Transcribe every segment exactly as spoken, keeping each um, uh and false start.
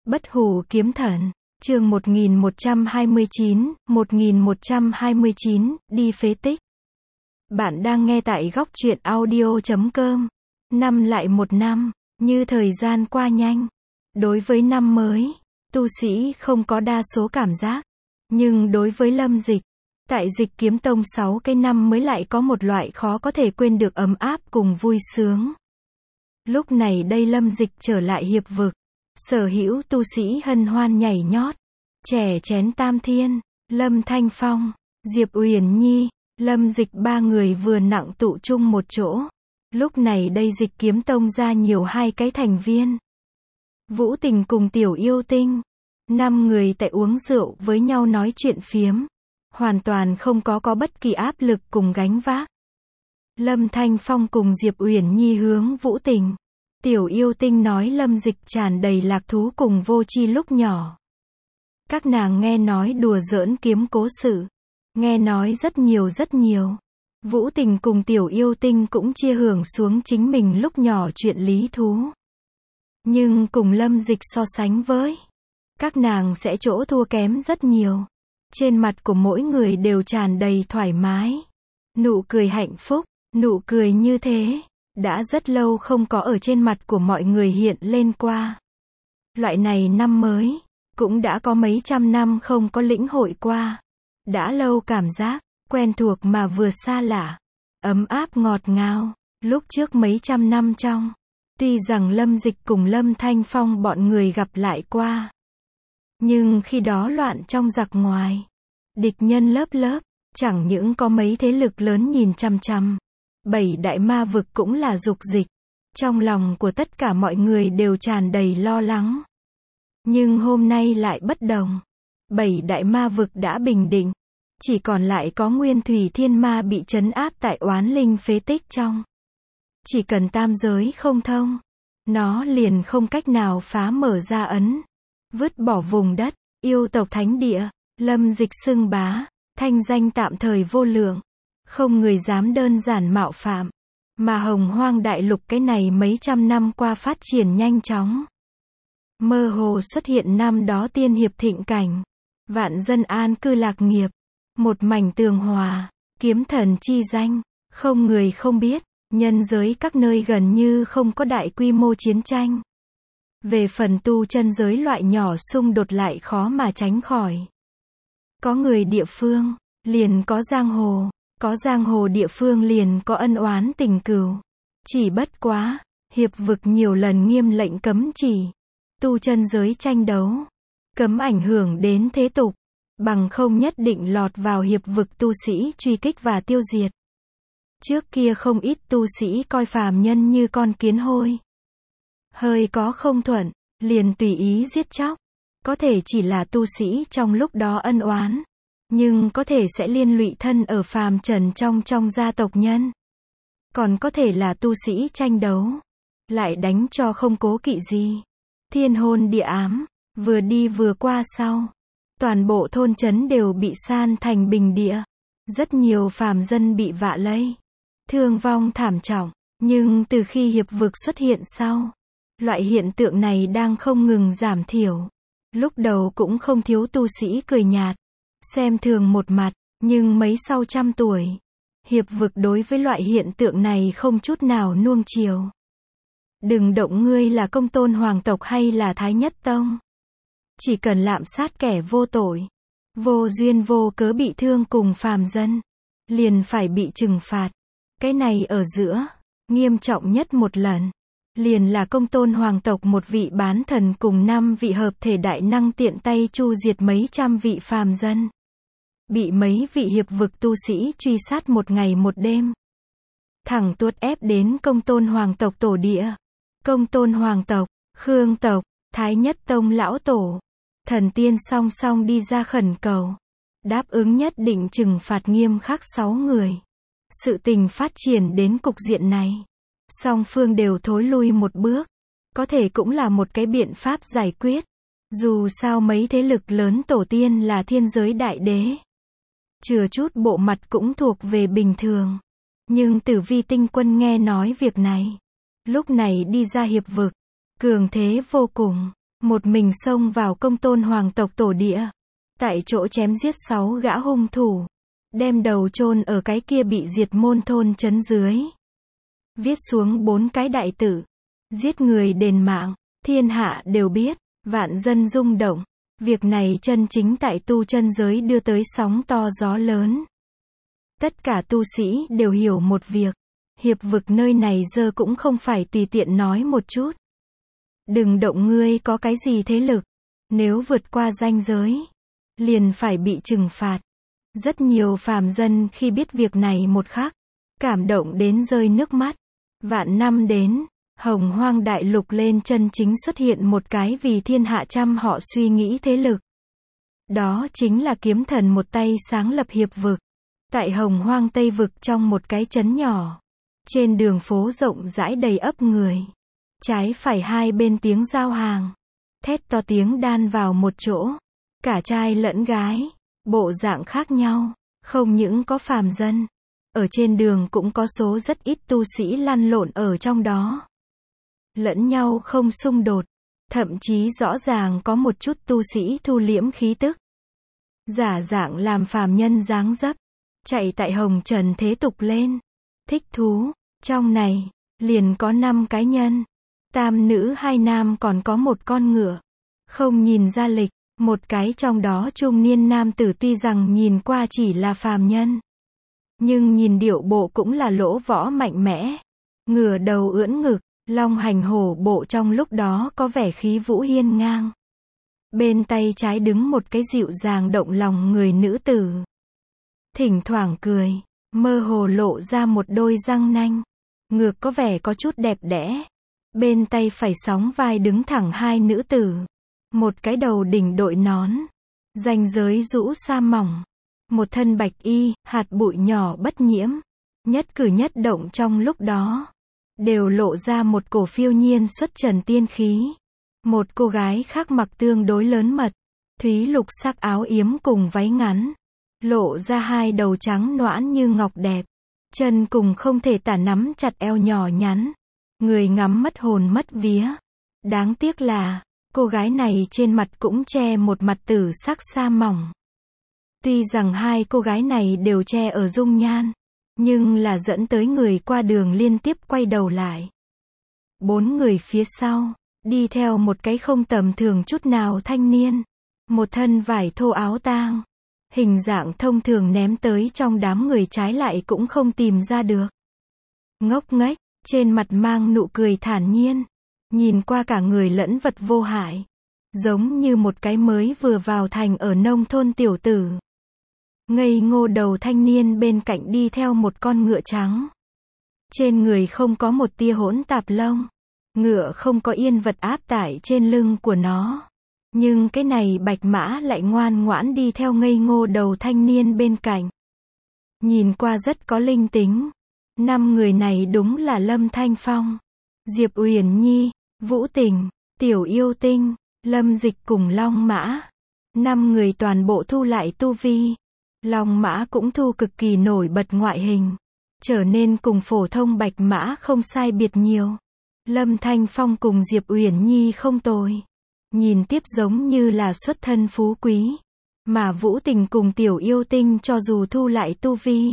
Bất hủ kiếm thần, chương một nghìn một trăm hai mươi chín, một nghìn một trăm hai mươi chín, đi phế tích. Bạn đang nghe tại góc truyện audio chấm com. Năm lại một năm, như thời gian qua nhanh. Đối với năm mới, tu sĩ không có đa số cảm giác. Nhưng đối với Lâm Dịch, tại Dịch Kiếm Tông sáu cái năm mới lại có một loại khó có thể quên được ấm áp cùng vui sướng. Lúc này đây Lâm Dịch trở lại hiệp vực. Sở hữu tu sĩ hân hoan nhảy nhót, chè chén tam thiên, Lâm Thanh Phong, Diệp Uyển Nhi, Lâm Dịch ba người vừa nặng tụ chung một chỗ. Lúc này đây Dịch Kiếm Tông ra nhiều hai cái thành viên. Vũ Tình cùng Tiểu Yêu Tinh, năm người tại uống rượu với nhau nói chuyện phiếm, hoàn toàn không có có bất kỳ áp lực cùng gánh vác. Lâm Thanh Phong cùng Diệp Uyển Nhi hướng Vũ Tình, Tiểu Yêu Tinh nói Lâm Dịch tràn đầy lạc thú cùng vô tri lúc nhỏ. Các nàng nghe nói đùa giỡn kiếm cố sự, nghe nói rất nhiều rất nhiều. Vũ Tình cùng Tiểu Yêu Tinh cũng chia hưởng xuống chính mình lúc nhỏ chuyện lý thú. Nhưng cùng Lâm Dịch so sánh với, các nàng sẽ chỗ thua kém rất nhiều. Trên mặt của mỗi người đều tràn đầy thoải mái, nụ cười hạnh phúc, nụ cười như thế đã rất lâu không có ở trên mặt của mọi người hiện lên qua. Loại này năm mới, cũng đã có mấy trăm năm không có lĩnh hội qua. Đã lâu cảm giác, quen thuộc mà vừa xa lạ, ấm áp ngọt ngào. Lúc trước mấy trăm năm trong, tuy rằng Lâm Dịch cùng Lâm Thanh Phong bọn người gặp lại qua. Nhưng khi đó loạn trong giặc ngoài, địch nhân lớp lớp, chẳng những có mấy thế lực lớn nhìn chằm chằm. Bảy đại ma vực cũng là dục dịch. Trong lòng của tất cả mọi người đều tràn đầy lo lắng. Nhưng hôm nay lại bất đồng. Bảy đại ma vực đã bình định. Chỉ còn lại có Nguyên Thủy Thiên Ma bị trấn áp tại Oán Linh phế tích trong. Chỉ cần tam giới không thông, nó liền không cách nào phá mở ra ấn. Vứt bỏ vùng đất, yêu tộc thánh địa, Lâm Dịch xưng bá, thanh danh tạm thời vô lượng. Không người dám đơn giản mạo phạm. Mà Hồng Hoang Đại Lục cái này mấy trăm năm qua phát triển nhanh chóng. Mơ hồ xuất hiện năm đó tiên hiệp thịnh cảnh. Vạn dân an cư lạc nghiệp. Một mảnh tường hòa, kiếm thần chi danh. Không người không biết, nhân giới các nơi gần như không có đại quy mô chiến tranh. Về phần tu chân giới loại nhỏ xung đột lại khó mà tránh khỏi. Có người địa phương, liền có giang hồ. Có giang hồ địa phương liền có ân oán tình cừu. Chỉ bất quá, hiệp vực nhiều lần nghiêm lệnh cấm chỉ. Tu chân giới tranh đấu. Cấm ảnh hưởng đến thế tục. Bằng không nhất định lọt vào hiệp vực tu sĩ truy kích và tiêu diệt. Trước kia không ít tu sĩ coi phàm nhân như con kiến hôi. Hơi có không thuận, liền tùy ý giết chóc. Có thể chỉ là tu sĩ trong lúc đó ân oán. Nhưng có thể sẽ liên lụy thân ở phàm trần trong trong gia tộc nhân. Còn có thể là tu sĩ tranh đấu. Lại đánh cho không cố kỵ gì. Thiên hôn địa ám, vừa đi vừa qua sau. Toàn bộ thôn trấn đều bị san thành bình địa. Rất nhiều phàm dân bị vạ lây. Thương vong thảm trọng. Nhưng từ khi hiệp vực xuất hiện sau, loại hiện tượng này đang không ngừng giảm thiểu. Lúc đầu cũng không thiếu tu sĩ cười nhạt. Xem thường một mặt, nhưng mấy sau trăm tuổi, hiệp vực đối với loại hiện tượng này không chút nào nuông chiều. Đừng động ngươi là Công Tôn hoàng tộc hay là Thái Nhất Tông. Chỉ cần lạm sát kẻ vô tội, vô duyên vô cớ bị thương cùng phàm dân, liền phải bị trừng phạt. Cái này ở giữa, nghiêm trọng nhất một lần, liền là Công Tôn hoàng tộc một vị bán thần cùng năm vị hợp thể đại năng tiện tay chu diệt mấy trăm vị phàm dân. Bị mấy vị hiệp vực tu sĩ truy sát một ngày một đêm. Thẳng tuốt ép đến Công Tôn hoàng tộc tổ địa. Công Tôn hoàng tộc, Khương tộc, Thái Nhất Tông lão tổ, thần tiên song song đi ra khẩn cầu. Đáp ứng nhất định trừng phạt nghiêm khắc sáu người. Sự tình phát triển đến cục diện này. Song phương đều thối lui một bước. Có thể cũng là một cái biện pháp giải quyết. Dù sao mấy thế lực lớn tổ tiên là thiên giới đại đế. Chừa chút bộ mặt cũng thuộc về bình thường. Nhưng Tử Vi tinh quân nghe nói việc này. Lúc này đi ra hiệp vực. Cường thế vô cùng. một mình xông vào công tôn hoàng tộc tổ địa. Tại chỗ chém giết sáu gã hung thủ. Đem đầu chôn ở cái kia bị diệt môn thôn trấn dưới. Viết xuống bốn cái đại tự. Giết người đền mạng, thiên hạ đều biết, vạn dân rung động. Việc này chân chính tại tu chân giới đưa tới sóng to gió lớn. Tất cả tu sĩ đều hiểu một việc. Hiệp vực nơi này giờ cũng không phải tùy tiện nói một chút. Đừng động ngươi có cái gì thế lực. Nếu vượt qua ranh giới, liền phải bị trừng phạt. Rất nhiều phàm dân khi biết việc này một khắc, cảm động đến rơi nước mắt. Vạn năm đến, Hồng Hoang Đại Lục lên chân chính xuất hiện một cái vì thiên hạ trăm họ suy nghĩ thế lực. Đó chính là kiếm thần một tay sáng lập hiệp vực. Tại Hồng Hoang Tây Vực trong một cái trấn nhỏ. Trên đường phố rộng rãi đầy ấp người. Trái phải hai bên tiếng giao hàng. Thét to tiếng đan vào một chỗ. Cả trai lẫn gái. Bộ dạng khác nhau. Không những có phàm dân. Ở trên đường cũng có số rất ít tu sĩ lăn lộn ở trong đó. Lẫn nhau không xung đột. Thậm chí rõ ràng có một chút tu sĩ thu liễm khí tức. Giả dạng làm phàm nhân dáng dấp. Chạy tại hồng trần thế tục lên. Thích thú. Trong này, liền có năm cái nhân. Tam nữ hai nam còn có một con ngựa. Không nhìn ra lịch, một cái trong đó trung niên nam tử tuy rằng nhìn qua chỉ là phàm nhân. Nhưng nhìn điệu bộ cũng là lỗ võ mạnh mẽ. Ngửa đầu ưỡn ngực, long hành hổ bộ trong lúc đó có vẻ khí vũ hiên ngang. Bên tay trái đứng một cái dịu dàng động lòng người nữ tử. Thỉnh thoảng cười, mơ hồ lộ ra một đôi răng nanh. Ngược có vẻ có chút đẹp đẽ. Bên tay phải sóng vai đứng thẳng hai nữ tử. Một cái đầu đỉnh đội nón. Ranh giới rũ sa mỏng. Một thân bạch y, hạt bụi nhỏ bất nhiễm. Nhất cử nhất động trong lúc đó. Đều lộ ra một cổ phiêu nhiên xuất trần tiên khí. Một cô gái khác mặc tương đối lớn mật. Thúy lục sắc áo yếm cùng váy ngắn. Lộ ra hai đầu trắng nõn như ngọc đẹp. Chân cùng không thể tả nắm chặt eo nhỏ nhắn. Người ngắm mất hồn mất vía. Đáng tiếc là, cô gái này trên mặt cũng che một mặt tử sắc sa mỏng. Tuy rằng hai cô gái này đều che ở dung nhan, nhưng là dẫn tới người qua đường liên tiếp quay đầu lại. Bốn người phía sau, đi theo một cái không tầm thường chút nào thanh niên. Một thân vải thô áo tang. Hình dạng thông thường ném tới trong đám người trái lại cũng không tìm ra được. Ngốc nghếch, trên mặt mang nụ cười thản nhiên. Nhìn qua cả người lẫn vật vô hại. Giống như một cái mới vừa vào thành ở nông thôn tiểu tử. Ngây ngô đầu thanh niên bên cạnh đi theo một con ngựa trắng. Trên người không có một tia hỗn tạp lông. Ngựa không có yên vật áp tải trên lưng của nó. Nhưng cái này bạch mã lại ngoan ngoãn đi theo ngây ngô đầu thanh niên bên cạnh. Nhìn qua rất có linh tính. Năm người này đúng là Lâm Thanh Phong, Diệp Uyển Nhi, Vũ Tình, Tiểu Yêu Tinh, Lâm Dịch cùng Long Mã. Năm người toàn bộ thu lại tu vi. Long Mã cũng thu cực kỳ nổi bật ngoại hình. Trở nên cùng phổ thông bạch mã không sai biệt nhiều. Lâm Thanh Phong cùng Diệp Uyển Nhi không tồi. Nhìn tiếp giống như là xuất thân phú quý. Mà Vũ Tình cùng Tiểu Yêu Tinh cho dù thu lại tu vi,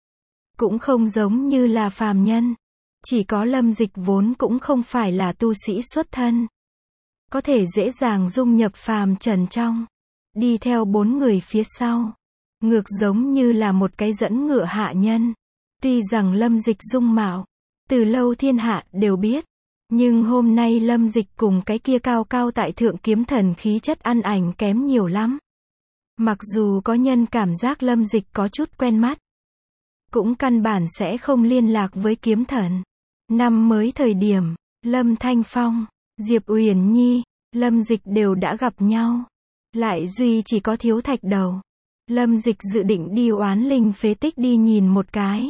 cũng không giống như là phàm nhân. Chỉ có Lâm Dịch vốn cũng không phải là tu sĩ xuất thân. Có thể dễ dàng dung nhập phàm trần trong. Đi theo bốn người phía sau. Ngược giống như là một cái dẫn ngựa hạ nhân. Tuy rằng Lâm Dịch dung mạo, từ lâu thiên hạ đều biết. Nhưng hôm nay Lâm Dịch cùng cái kia cao cao tại thượng kiếm thần khí chất ăn ảnh kém nhiều lắm. Mặc dù có nhân cảm giác Lâm Dịch có chút quen mắt, cũng căn bản sẽ không liên lạc với kiếm thần. Năm mới thời điểm, Lâm Thanh Phong, Diệp Uyển Nhi, Lâm Dịch đều đã gặp nhau. Lại duy chỉ có thiếu thạch đầu. Lâm Dịch dự định đi oán linh phế tích đi nhìn một cái.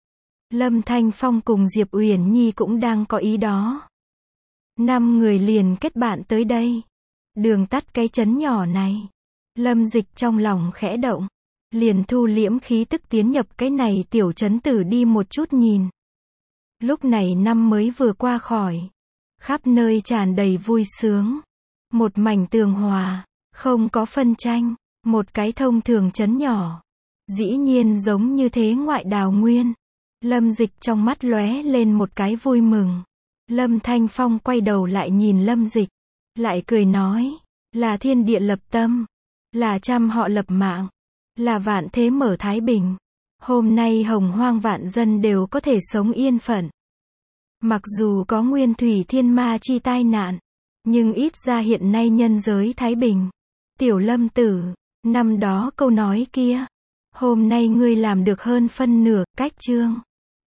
Lâm Thanh Phong cùng Diệp Uyển Nhi cũng đang có ý đó. Năm người liền kết bạn tới đây. Đường tắt cái trấn nhỏ này. Lâm Dịch trong lòng khẽ động. Liền thu liễm khí tức tiến nhập cái này tiểu trấn tử đi một chút nhìn. Lúc này năm mới vừa qua khỏi. Khắp nơi tràn đầy vui sướng. Một mảnh tường hòa, không có phân tranh, một cái thông thường trấn nhỏ. Dĩ nhiên giống như thế ngoại đào nguyên. Lâm Dịch trong mắt lóe lên một cái vui mừng. Lâm Thanh Phong quay đầu lại nhìn Lâm Dịch, lại cười nói, là thiên địa lập tâm, là trăm họ lập mạng, là vạn thế mở thái bình. Hôm nay hồng hoang vạn dân đều có thể sống yên phận. Mặc dù có nguyên thủy thiên ma chi tai nạn, nhưng ít ra hiện nay nhân giới thái bình. Tiểu Lâm tử, năm đó câu nói kia, hôm nay ngươi làm được hơn phân nửa, cách chương.